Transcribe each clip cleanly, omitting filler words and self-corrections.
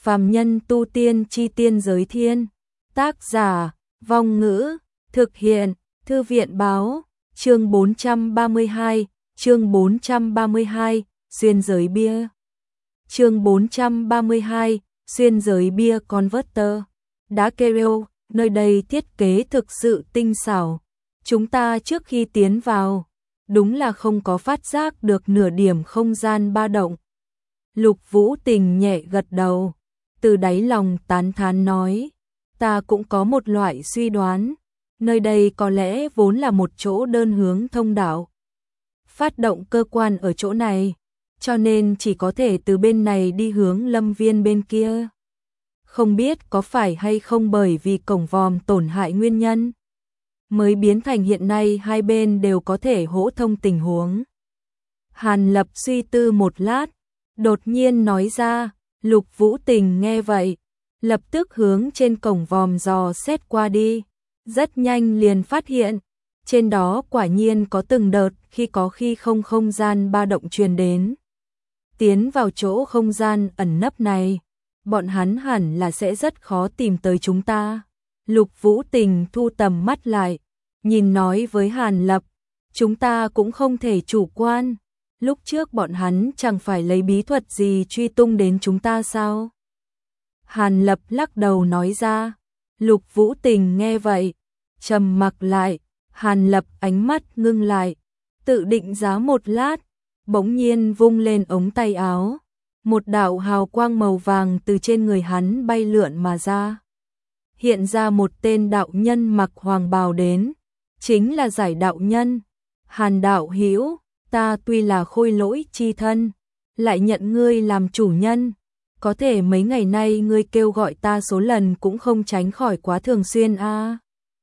Phàm nhân tu tiên chi tiên giới thiên. Tác giả, Vong Ngữ, thực hiện, Thư viện báo, chương 432, chương 432, xuyên giới bia. Chương 432, xuyên giới bia Converter. Đá kêu, nơi đây thiết kế thực sự tinh xảo. Chúng ta trước khi tiến vào, đúng là không có phát giác được nửa điểm không gian ba động. Lục Vũ Tình nhẹ gật đầu, từ đáy lòng tán thán nói, ta cũng có một loại suy đoán, nơi đây có lẽ vốn là một chỗ đơn hướng thông đạo. Phát động cơ quan ở chỗ này, cho nên chỉ có thể từ bên này đi hướng lâm viên bên kia. Không biết có phải hay không bởi vì cổng vòm tổn hại nguyên nhân, mới biến thành hiện nay hai bên đều có thể hỗ thông tình huống. Hàn Lập suy tư một lát, đột nhiên nói ra. Lục Vũ Tình nghe vậy, lập tức hướng trên cổng vòm dò xét qua đi, rất nhanh liền phát hiện, trên đó quả nhiên có từng đợt khi không gian ba động truyền đến. Tiến vào chỗ không gian ẩn nấp này, bọn hắn hẳn là sẽ rất khó tìm tới chúng ta. Lục Vũ Tình thu tầm mắt lại, nhìn nói với Hàn Lập, chúng ta cũng không thể chủ quan. Lúc trước bọn hắn chẳng phải lấy bí thuật gì truy tung đến chúng ta sao? Hàn Lập lắc đầu nói ra. Lục Vũ Tình nghe vậy, trầm mặc lại. Hàn Lập ánh mắt ngưng lại, tự định giá một lát, bỗng nhiên vung lên ống tay áo. Một đạo hào quang màu vàng từ trên người hắn bay lượn mà ra. Hiện ra một tên đạo nhân mặc hoàng bào đến, chính là Giải đạo nhân. Hàn đạo hữu, ta tuy là khôi lỗi chi thân, lại nhận ngươi làm chủ nhân, có thể mấy ngày nay ngươi kêu gọi ta số lần cũng không tránh khỏi quá thường xuyên a.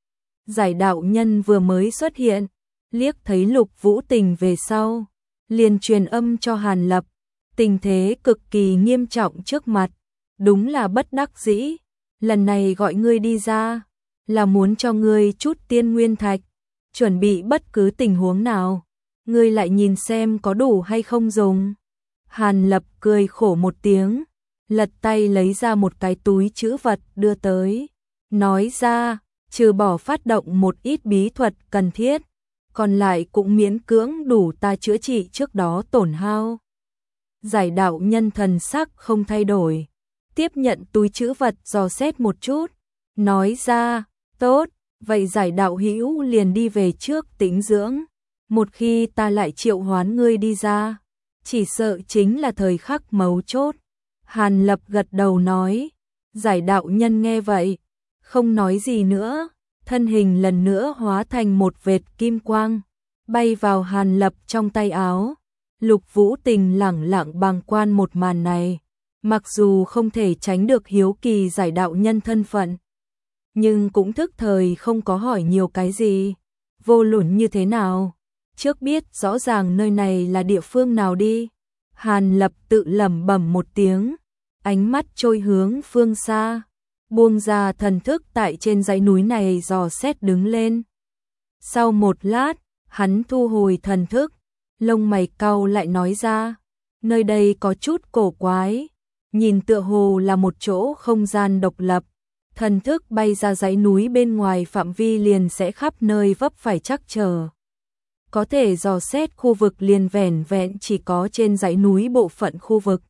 Giải đạo nhân vừa mới xuất hiện, liếc thấy Lục Vũ Tình về sau, liền truyền âm cho Hàn Lập, tình thế cực kỳ nghiêm trọng trước mặt, đúng là bất đắc dĩ, lần này gọi ngươi đi ra, là muốn cho ngươi chút tiên nguyên thạch, chuẩn bị bất cứ tình huống nào. Ngươi lại nhìn xem có đủ hay không dùng. Hàn Lập cười khổ một tiếng, lật tay lấy ra một cái túi trữ vật đưa tới, nói ra, trừ bỏ phát động một ít bí thuật cần thiết, còn lại cũng miễn cưỡng đủ ta chữa trị trước đó tổn hao. Giải đạo nhân thần sắc không thay đổi, tiếp nhận túi trữ vật dò xét một chút, nói ra, tốt, vậy Giải đạo hữu liền đi về trước tĩnh dưỡng. Một khi ta lại triệu hoán ngươi đi ra, chỉ sợ chính là thời khắc mấu chốt. Hàn Lập gật đầu nói. Giải đạo nhân nghe vậy, không nói gì nữa, thân hình lần nữa hóa thành một vệt kim quang, bay vào Hàn Lập trong tay áo. Lục Vũ Tình lẳng lặng bàng quan một màn này, mặc dù không thể tránh được hiếu kỳ giải đạo nhân thân phận, nhưng cũng thức thời không có hỏi nhiều cái gì. Vô luận như thế nào, trước biết rõ ràng nơi này là địa phương nào đi. Hàn Lập tự lẩm bẩm một tiếng, ánh mắt trôi hướng phương xa, buông ra thần thức tại trên dãy núi này dò xét đứng lên. Sau một lát, hắn thu hồi thần thức, lông mày cau lại nói ra, nơi đây có chút cổ quái, nhìn tựa hồ là một chỗ không gian độc lập. Thần thức bay ra dãy núi bên ngoài phạm vi liền sẽ khắp nơi vấp phải trắc trở. Có thể dò xét khu vực liền vẻn vẹn chỉ có trên dãy núi bộ phận khu vực.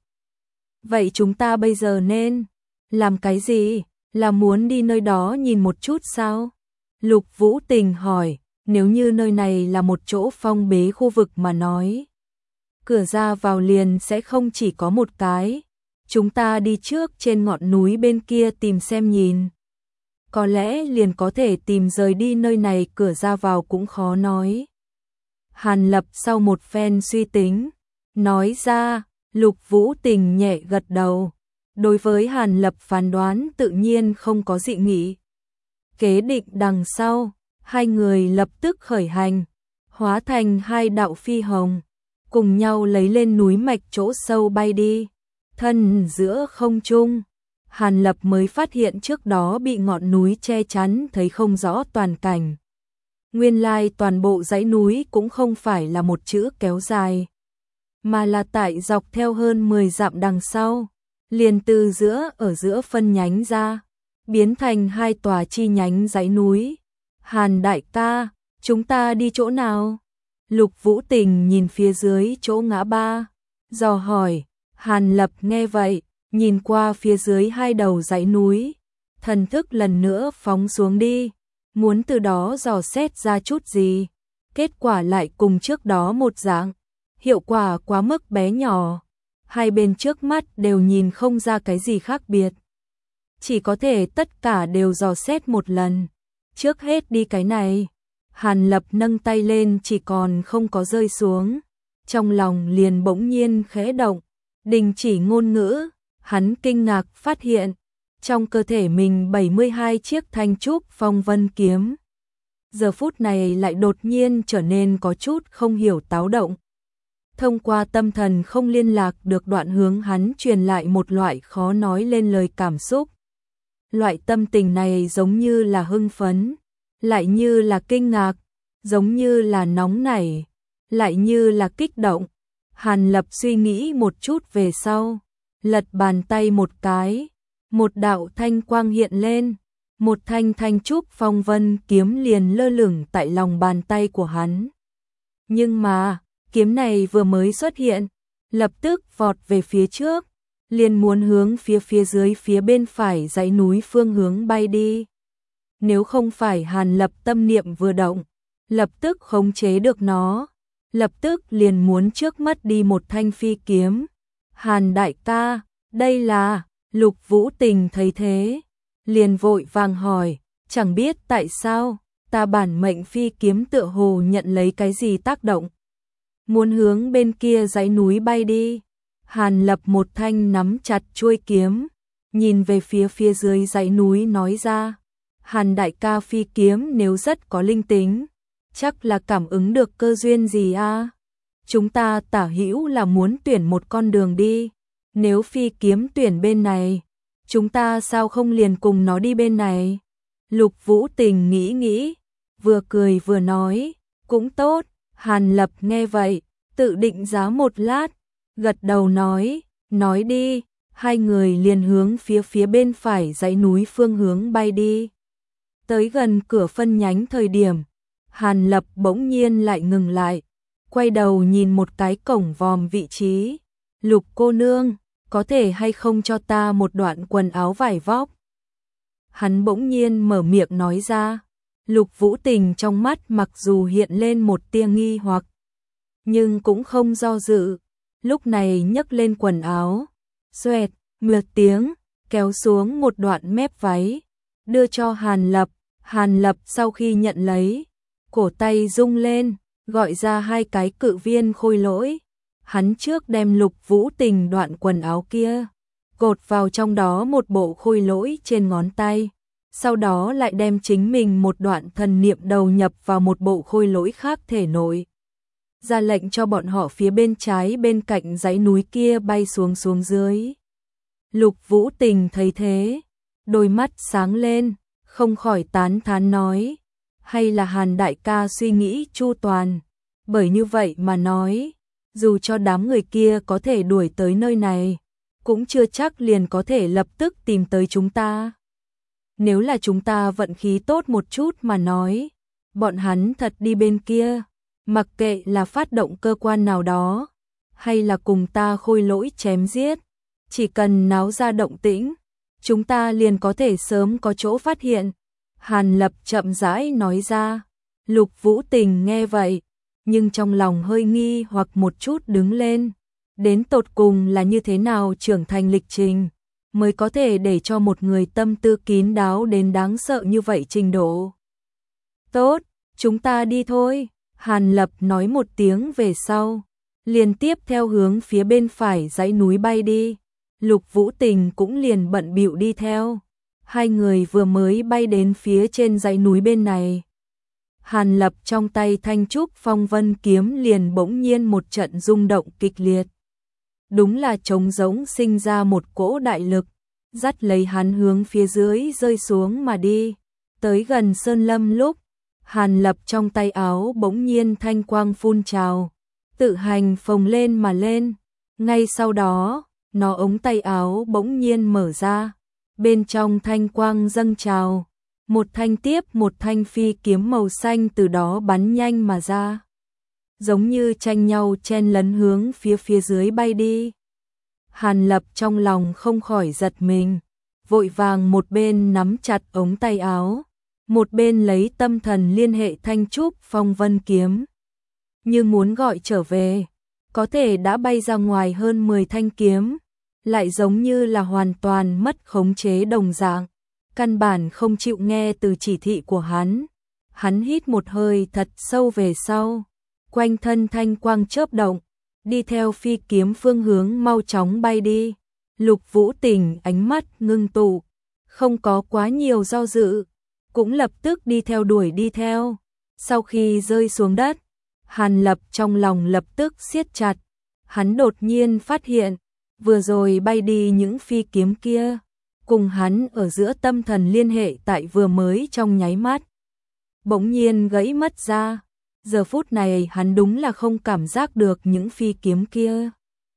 Vậy chúng ta bây giờ nên làm cái gì? Là muốn đi nơi đó nhìn một chút sao? Lục Vũ Tình hỏi, nếu như nơi này là một chỗ phong bế khu vực mà nói, cửa ra vào liền sẽ không chỉ có một cái. Chúng ta đi trước trên ngọn núi bên kia tìm xem nhìn. Có lẽ liền có thể tìm rời đi nơi này, cửa ra vào cũng khó nói. Hàn Lập sau một phen suy tính, nói ra. Lục Vũ Tình nhẹ gật đầu, đối với Hàn Lập phán đoán tự nhiên không có dị nghị. Kế định đằng sau, hai người lập tức khởi hành, hóa thành hai đạo phi hồng, cùng nhau lấy lên núi mạch chỗ sâu bay đi. Thân giữa không trung, Hàn Lập mới phát hiện trước đó bị ngọn núi che chắn thấy không rõ toàn cảnh. Nguyên lai toàn bộ dãy núi cũng không phải là một chữ kéo dài, mà là tại dọc theo hơn 10 dặm đằng sau, liền từ ở giữa phân nhánh ra, biến thành hai tòa chi nhánh dãy núi. Hàn đại ca, chúng ta đi chỗ nào? Lục Vũ Tình nhìn phía dưới chỗ ngã ba, dò hỏi. Hàn Lập nghe vậy, nhìn qua phía dưới hai đầu dãy núi, thần thức lần nữa phóng xuống đi, muốn từ đó dò xét ra chút gì. Kết quả lại cùng trước đó một dạng, hiệu quả quá mức bé nhỏ, hai bên trước mắt đều nhìn không ra cái gì khác biệt. Chỉ có thể tất cả đều dò xét một lần. Trước hết đi cái này. Hàn Lập nâng tay lên chỉ còn không có rơi xuống. Trong lòng liền bỗng nhiên khẽ động, đình chỉ ngôn ngữ, hắn kinh ngạc phát hiện, trong cơ thể mình 72 chiếc thanh trúc phong vân kiếm. Giờ phút này lại đột nhiên trở nên có chút không hiểu táo động. Thông qua tâm thần không liên lạc được đoạn hướng hắn truyền lại một loại khó nói lên lời cảm xúc. Loại tâm tình này giống như là hưng phấn, lại như là kinh ngạc, giống như là nóng nảy, lại như là kích động. Hàn Lập suy nghĩ một chút về sau, lật bàn tay một cái, một đạo thanh quang hiện lên, một thanh thanh trúc phong vân kiếm liền lơ lửng tại lòng bàn tay của hắn. Nhưng mà, kiếm này vừa mới xuất hiện, lập tức vọt về phía trước, liền muốn hướng phía dưới phía bên phải dãy núi phương hướng bay đi. Nếu không phải Hàn Lập tâm niệm vừa động, lập tức khống chế được nó, lập tức liền muốn trước mất đi một thanh phi kiếm. Hàn đại ca, đây là... Lục Vũ Tình thấy thế, liền vội vàng hỏi, chẳng biết tại sao, ta bản mệnh phi kiếm tựa hồ nhận lấy cái gì tác động. Muốn hướng bên kia dãy núi bay đi. Hàn Lập một thanh nắm chặt chuôi kiếm, nhìn về phía dưới dãy núi nói ra, Hàn đại ca phi kiếm nếu rất có linh tính, chắc là cảm ứng được cơ duyên gì a? Chúng ta tả hữu là muốn tuyển một con đường đi, nếu phi kiếm tuyển bên này, chúng ta sao không liền cùng nó đi bên này? Lục Vũ Tình nghĩ, vừa cười vừa nói, cũng tốt. Hàn Lập nghe vậy, tự định giá một lát, gật đầu nói đi. Hai người liền hướng phía bên phải dãy núi phương hướng bay đi. Tới gần cửa phân nhánh thời điểm, Hàn Lập bỗng nhiên lại ngừng lại, quay đầu nhìn một cái cổng vòm vị trí. Lục cô nương, có thể hay không cho ta một đoạn quần áo vải vóc? Hắn bỗng nhiên mở miệng nói ra. Lục Vũ Tình trong mắt mặc dù hiện lên một tia nghi hoặc, nhưng cũng không do dự, lúc này nhấc lên quần áo, xoẹt, mượt tiếng, kéo xuống một đoạn mép váy, đưa cho Hàn Lập. Hàn Lập sau khi nhận lấy, cổ tay rung lên, gọi ra hai cái cự viên khôi lỗi. Hắn trước đem Lục Vũ Tình đoạn quần áo kia, cột vào trong đó một bộ khôi lỗi trên ngón tay, sau đó lại đem chính mình một đoạn thần niệm đầu nhập vào một bộ khôi lỗi khác thể nội. Ra lệnh cho bọn họ phía bên trái bên cạnh dãy núi kia bay xuống dưới. Lục Vũ Tình thấy thế, đôi mắt sáng lên, không khỏi tán thán nói, hay là Hàn đại ca suy nghĩ chu toàn, bởi như vậy mà nói, dù cho đám người kia có thể đuổi tới nơi này, cũng chưa chắc liền có thể lập tức tìm tới chúng ta. Nếu là chúng ta vận khí tốt một chút mà nói, bọn hắn thật đi bên kia, mặc kệ là phát động cơ quan nào đó, hay là cùng ta khôi lỗi chém giết, chỉ cần náo ra động tĩnh, chúng ta liền có thể sớm có chỗ phát hiện. Hàn Lập chậm rãi nói ra. Lục Vũ Tình nghe vậy, nhưng trong lòng hơi nghi hoặc một chút đứng lên. Đến tột cùng là như thế nào trưởng thành lịch trình, mới có thể để cho một người tâm tư kín đáo đến đáng sợ như vậy trình độ. Tốt, chúng ta đi thôi. Hàn Lập nói một tiếng về sau, liền tiếp theo hướng phía bên phải dãy núi bay đi. Lục Vũ Tình cũng liền bận bịu đi theo. Hai người vừa mới bay đến phía trên dãy núi bên này, Hàn Lập trong tay thanh trúc phong vân kiếm liền bỗng nhiên một trận rung động kịch liệt. Đúng là trống rỗng sinh ra một cỗ đại lực, dắt lấy hắn hướng phía dưới rơi xuống mà đi. Tới gần sơn lâm lúc, Hàn Lập trong tay áo bỗng nhiên thanh quang phun trào, tự hành phồng lên mà lên. Ngay sau đó, nó ống tay áo bỗng nhiên mở ra, bên trong thanh quang dâng trào, một thanh tiếp một thanh phi kiếm màu xanh từ đó bắn nhanh mà ra, giống như tranh nhau chen lấn hướng phía dưới bay đi. Hàn Lập trong lòng không khỏi giật mình, vội vàng một bên nắm chặt ống tay áo, một bên lấy tâm thần liên hệ Thanh Trúc Phong Vân kiếm, như muốn gọi trở về, có thể đã bay ra ngoài hơn 10 thanh kiếm, lại giống như là hoàn toàn mất khống chế đồng dạng, căn bản không chịu nghe từ chỉ thị của hắn. Hắn hít một hơi thật sâu về sau, quanh thân thanh quang chớp động, đi theo phi kiếm phương hướng mau chóng bay đi. Lục Vũ Tình ánh mắt ngưng tụ, không có quá nhiều do dự, cũng lập tức đi theo đuổi đi theo. Sau khi rơi xuống đất, Hàn Lập trong lòng lập tức siết chặt, hắn đột nhiên phát hiện, vừa rồi bay đi những phi kiếm kia, cùng hắn ở giữa tâm thần liên hệ tại vừa mới trong nháy mắt, bỗng nhiên gãy mất ra. Giờ phút này hắn đúng là không cảm giác được những phi kiếm kia.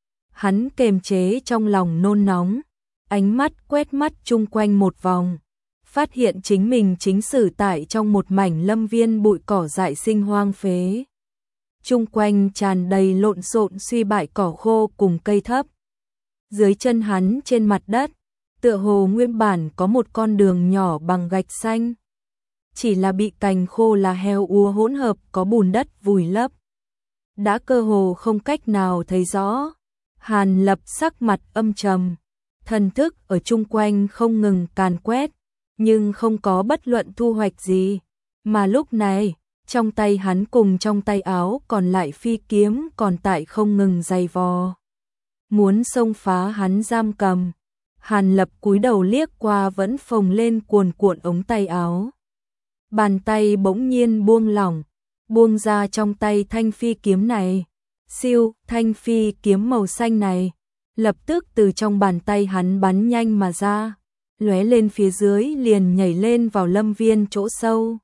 Hắn kềm chế trong lòng nôn nóng, ánh mắt quét mắt chung quanh một vòng, phát hiện chính mình chính xử tại trong một mảnh lâm viên bụi cỏ dại sinh hoang phế. Chung quanh tràn đầy lộn xộn suy bại cỏ khô cùng cây thấp. Dưới chân hắn trên mặt đất, tựa hồ nguyên bản có một con đường nhỏ bằng gạch xanh, chỉ là bị cành khô là heo úa hỗn hợp có bùn đất vùi lấp, đã cơ hồ không cách nào thấy rõ. Hàn Lập sắc mặt âm trầm, thần thức ở chung quanh không ngừng càn quét, nhưng không có bất luận thu hoạch gì, mà lúc này, trong tay hắn cùng trong tay áo còn lại phi kiếm còn tại không ngừng giày vò, muốn xông phá hắn giam cầm. Hàn Lập cúi đầu liếc qua vẫn phồng lên cuồn cuộn ống tay áo, bàn tay bỗng nhiên buông lỏng, buông ra trong tay thanh phi kiếm này. Siêu, thanh phi kiếm màu xanh này, lập tức từ trong bàn tay hắn bắn nhanh mà ra, lóe lên phía dưới liền nhảy lên vào lâm viên chỗ sâu.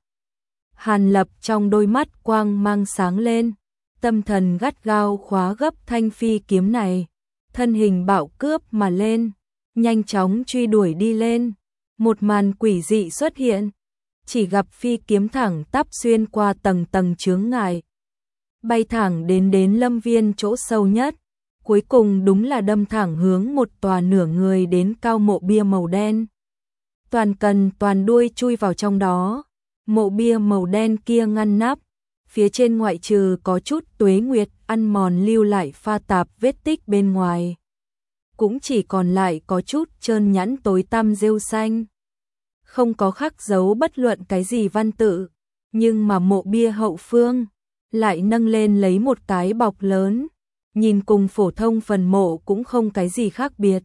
Hàn Lập trong đôi mắt quang mang sáng lên, tâm thần gắt gao khóa gấp thanh phi kiếm này, thân hình bạo cướp mà lên, nhanh chóng truy đuổi đi lên. Một màn quỷ dị xuất hiện, chỉ gặp phi kiếm thẳng tắp xuyên qua tầng tầng chướng ngại, bay thẳng đến lâm viên chỗ sâu nhất, cuối cùng đúng là đâm thẳng hướng một tòa nửa người đến cao mộ bia màu đen. Toàn cần toàn đuôi chui vào trong đó, mộ bia màu đen kia ngăn nắp, phía trên ngoại trừ có chút tuế nguyệt ăn mòn lưu lại pha tạp vết tích bên ngoài, cũng chỉ còn lại có chút trơn nhẵn tối tăm rêu xanh, không có khắc dấu bất luận cái gì văn tự, nhưng mà mộ bia hậu phương lại nâng lên lấy một cái bọc lớn, nhìn cùng phổ thông phần mộ cũng không cái gì khác biệt.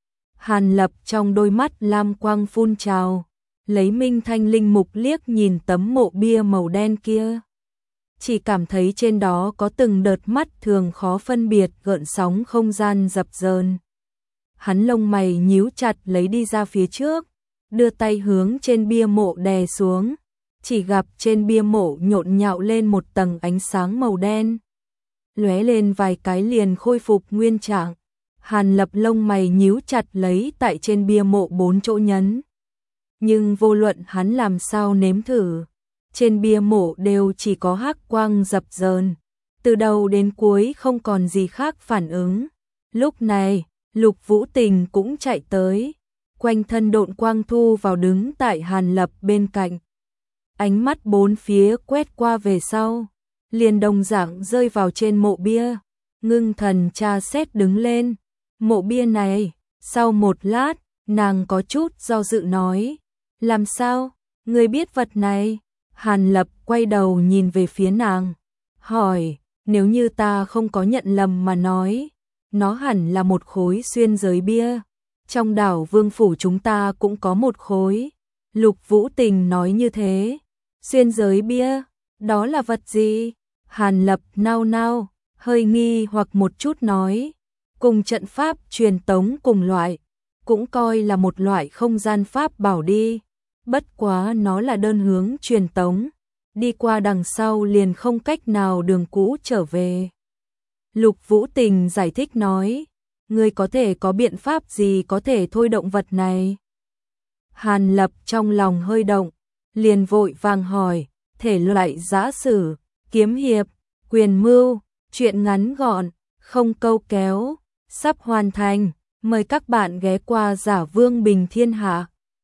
Hàn Lập trong đôi mắt lam quang phun trào, lấy minh thanh linh mục liếc nhìn tấm mộ bia màu đen kia, chỉ cảm thấy trên đó có từng đợt mắt thường khó phân biệt gợn sóng không gian dập dờn. Hắn lông mày nhíu chặt lấy đi ra phía trước, đưa tay hướng trên bia mộ đè xuống, chỉ gặp trên bia mộ nhộn nhạo lên một tầng ánh sáng màu đen, lóe lên vài cái liền khôi phục nguyên trạng. Hàn Lập lông mày nhíu chặt lấy tại trên bia mộ 4 chỗ nhấn, nhưng vô luận hắn làm sao nếm thử, trên bia mộ đều chỉ có hắc quang dập dờn, từ đầu đến cuối không còn gì khác phản ứng. Lúc này, Lục Vũ Tình cũng chạy tới, quanh thân độn quang thu vào đứng tại Hàn Lập bên cạnh, ánh mắt bốn phía quét qua về sau, liền đồng dạng rơi vào trên mộ bia, ngưng thần tra xét đứng lên. Mộ bia này, sau một lát, nàng có chút do dự nói, làm sao, ngươi biết vật này? Hàn Lập quay đầu nhìn về phía nàng, hỏi, nếu như ta không có nhận lầm mà nói, nó hẳn là một khối xuyên giới bia, trong đảo Vương Phủ chúng ta cũng có một khối. Lục Vũ Tình nói như thế, xuyên giới bia, đó là vật gì? Hàn Lập nao nao, hơi nghi hoặc một chút nói, cùng trận pháp truyền tống cùng loại, cũng coi là một loại không gian pháp bảo đi, bất quá nó là đơn hướng truyền tống, đi qua đằng sau liền không cách nào đường cũ trở về. Lục Vũ Tình giải thích nói, ngươi có thể có biện pháp gì có thể thôi động vật này? Hàn Lập trong lòng hơi động, liền vội vàng hỏi, thể loại giã sử, kiếm hiệp, quyền mưu, truyện ngắn gọn, không câu kéo, sắp hoàn thành, mời các bạn ghé qua Giả Vương Bình Thiên Hạ.